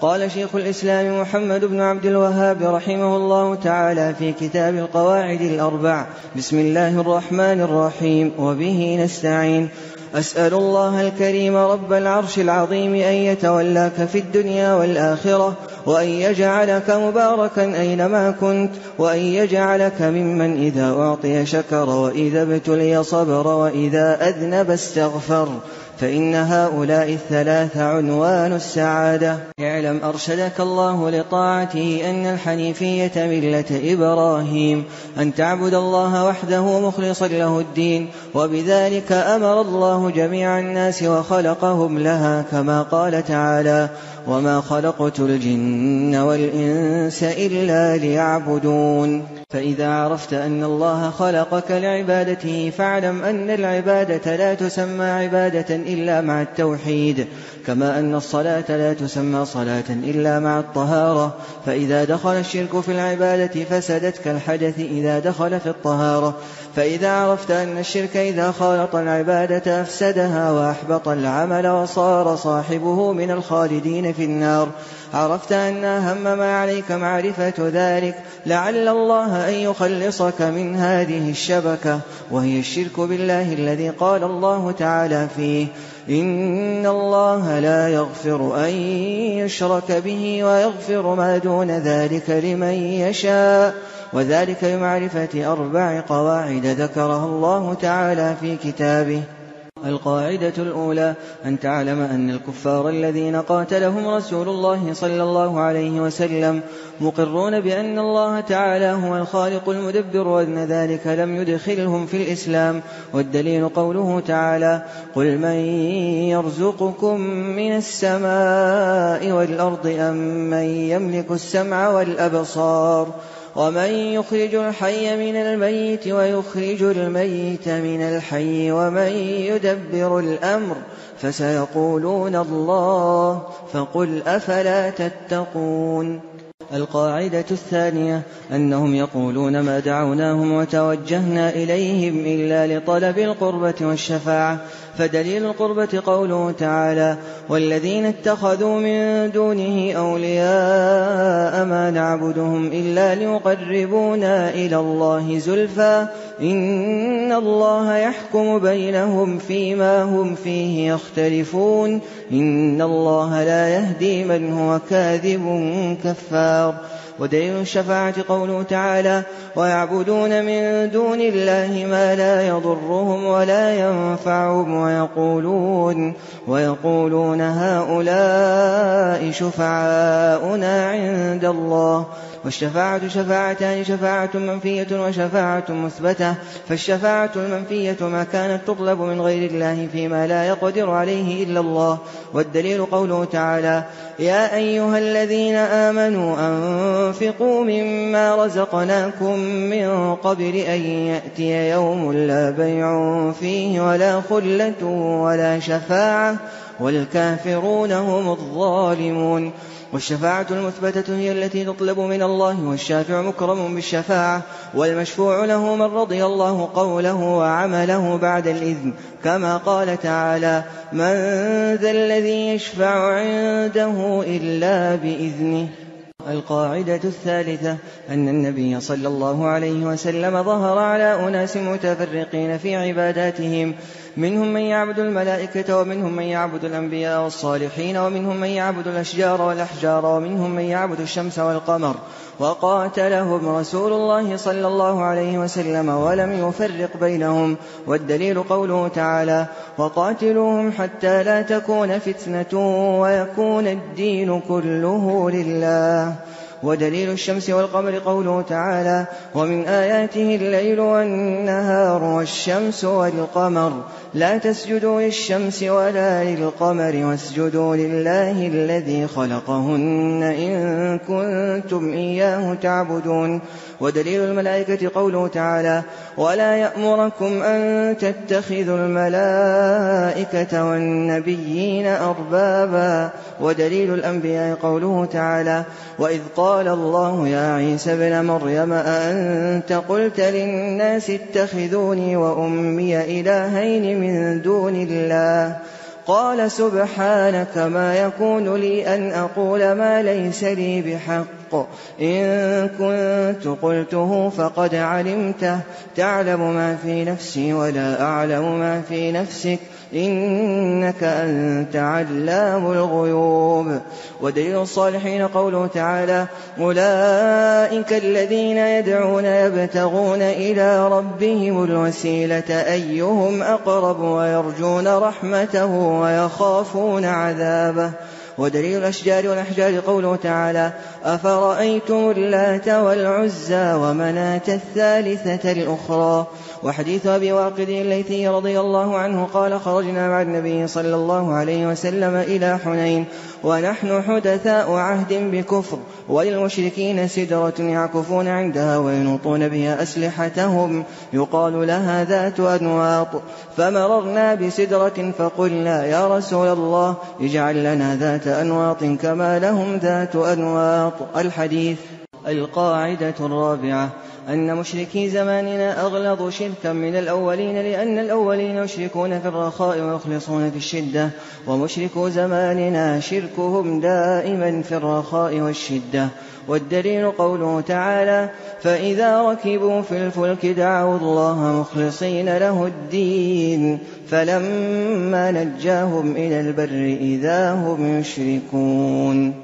قال شيخ الإسلام محمد بن عبد الوهاب رحمه الله تعالى في كتاب القواعد الأربع: بسم الله الرحمن الرحيم، وبه نستعين. أسأل الله الكريم رب العرش العظيم أن يتولاك في الدنيا والآخرة، وأن يجعلك مباركا أينما كنت، وأن يجعلك ممن إذا أعطي شكر، وإذا ابتلي صبر، وإذا أذنب استغفر، فإن هؤلاء الثلاث عنوان السعادة. اعلم أرشدك الله لطاعته أن الحنيفية ملة إبراهيم، أن تعبد الله وحده مخلصا له الدين، وبذلك أمر الله جميع الناس وخلقهم لها، كما قال تعالى: وما خلقت الجن والإنس إلا ليعبدون. فإذا عرفت أن الله خلقك لعبادته فاعلم أن العبادة لا تسمى عبادة إلا مع التوحيد، كما أن الصلاة لا تسمى صلاة إلا مع الطهارة. فإذا دخل الشرك في العبادة فسدت كالحدث إذا دخل في الطهارة. فإذا عرفت أن الشرك إذا خالط العبادة أفسدها وأحبط العمل وصار صاحبه من الخالدين في النار، عرفت أن أهم ما عليك معرفة ذلك، لعل الله أن يخلصك من هذه الشبكة، وهي الشرك بالله الذي قال الله تعالى فيه: إن الله لا يغفر أن يشرك به ويغفر ما دون ذلك لمن يشاء، وذلك بمعرفة 4 قواعد ذكرها الله تعالى في كتابه. القاعدة الأولى: أن تعلم أن الكفار الذين قاتلهم رسول الله صلى الله عليه وسلم مقرون بأن الله تعالى هو الخالق المدبر، وأن ذلك لم يدخلهم في الإسلام. والدليل قوله تعالى: قل من يرزقكم من السماء والأرض أم من يملك السمع والأبصار ومن يخرج الحي من الميت ويخرج الميت من الحي ومن يدبر الأمر، فسيقولون الله، فقل أفلا تتقون. القاعدة الثانية: أنهم يقولون ما دعوناهم وتوجهنا إليهم إلا لطلب القربة والشفاعة. فدليل القربة قوله تعالى: والذين اتخذوا من دونه أولياء ما نعبدهم إلا ليقربونا إلى الله زلفى إن الله يحكم بينهم فيما هم فيه يختلفون إن الله لا يهدي من هو كاذب كفار. ودليل الشفاعة قوله تعالى: ويعبدون من دون الله ما لا يضرهم ولا ينفعهم ويقولون هؤلاء شفعاؤنا عند الله. والشفاعة شفاعتان: شفاعة منفية وشفاعة مثبتة. فالشفاعة المنفية ما كانت تطلب من غير الله فيما لا يقدر عليه إلا الله. والدليل قوله تعالى: يا أيها الذين آمنوا أنفقوا مما رزقناكم من قبل أن يأتي يوم لا بيع فيه ولا خلة ولا شفاعة والكافرون هم الظالمون. والشفاعة المثبتة هي التي تطلب من الله، والشافع مكرم بالشفاعة، والمشفوع له من رضي الله قوله وعمله بعد الإذن، كما قال تعالى: من ذا الذي يشفع عنده إلا بإذنه. القاعدة الثالثة: أن النبي صلى الله عليه وسلم ظهر على أناس متفرقين في عباداتهم، منهم من يعبد الملائكة، ومنهم من يعبد الأنبياء والصالحين، ومنهم من يعبد الأشجار والأحجار، ومنهم من يعبد الشمس والقمر، وقاتلهم رسول الله صلى الله عليه وسلم ولم يفرق بينهم. والدليل قوله تعالى: وقاتلوهم حتى لا تكون فتنة ويكون الدين كله لله. ودليل الشمس والقمر قوله تعالى: ومن آياته الليل والنهار والشمس والقمر لا تسجدوا للشمس ولا للقمر واسجدوا لله الذي خلقهن إن كنتم إياه تعبدون. ودليل الملائكة قوله تعالى: ولا يأمركم أن تتخذوا الملائكة والنبيين أربابا. ودليل الأنبياء قوله تعالى: وإذ قال الله يا عيسى ابن مريم أأنت قلت للناس اتخذوني وأمي إلهين من دون الله قال سبحانك ما يكون لي أن أقول ما ليس لي بحق إن كنت قلته فقد علمته تعلم ما في نفسي ولا أعلم ما في نفسك إنك أنت علام الغيوب. ودليل الصالحين قوله تعالى أولئك الذين يدعون يبتغون إلى ربهم الوسيلة أيهم أقرب ويرجون رحمته ويخافون عذابه. ودليل الأشجار والأحجار قوله تعالى أفرأيتم اللات والعزى ومناة الثالثة الأخرى. وحديث أبي واقد الليثي رضي الله عنه قال خرجنا مع النبي صلى الله عليه وسلم إلى حنين ونحن حدثاء عهد بكفر وللمشركين سدرة يعكفون عندها وينوطون بها أسلحتهم يقال لها ذات أنواط فمررنا بسدرة فقلنا يا رسول الله اجعل لنا ذات أنواط كما لهم ذات أنواط. الحديث. القاعدة الرابعة أن مشركي زماننا أغلظ شركا من الأولين لأن الأولين يشركون في الرخاء ويخلصون في الشدة ومشركو زماننا شركهم دائما في الرخاء والشدة. والدليل قوله تعالى فإذا ركبوا في الفلك دعوا الله مخلصين له الدين فلما نجاهم إلى البر إذا هم يشركون.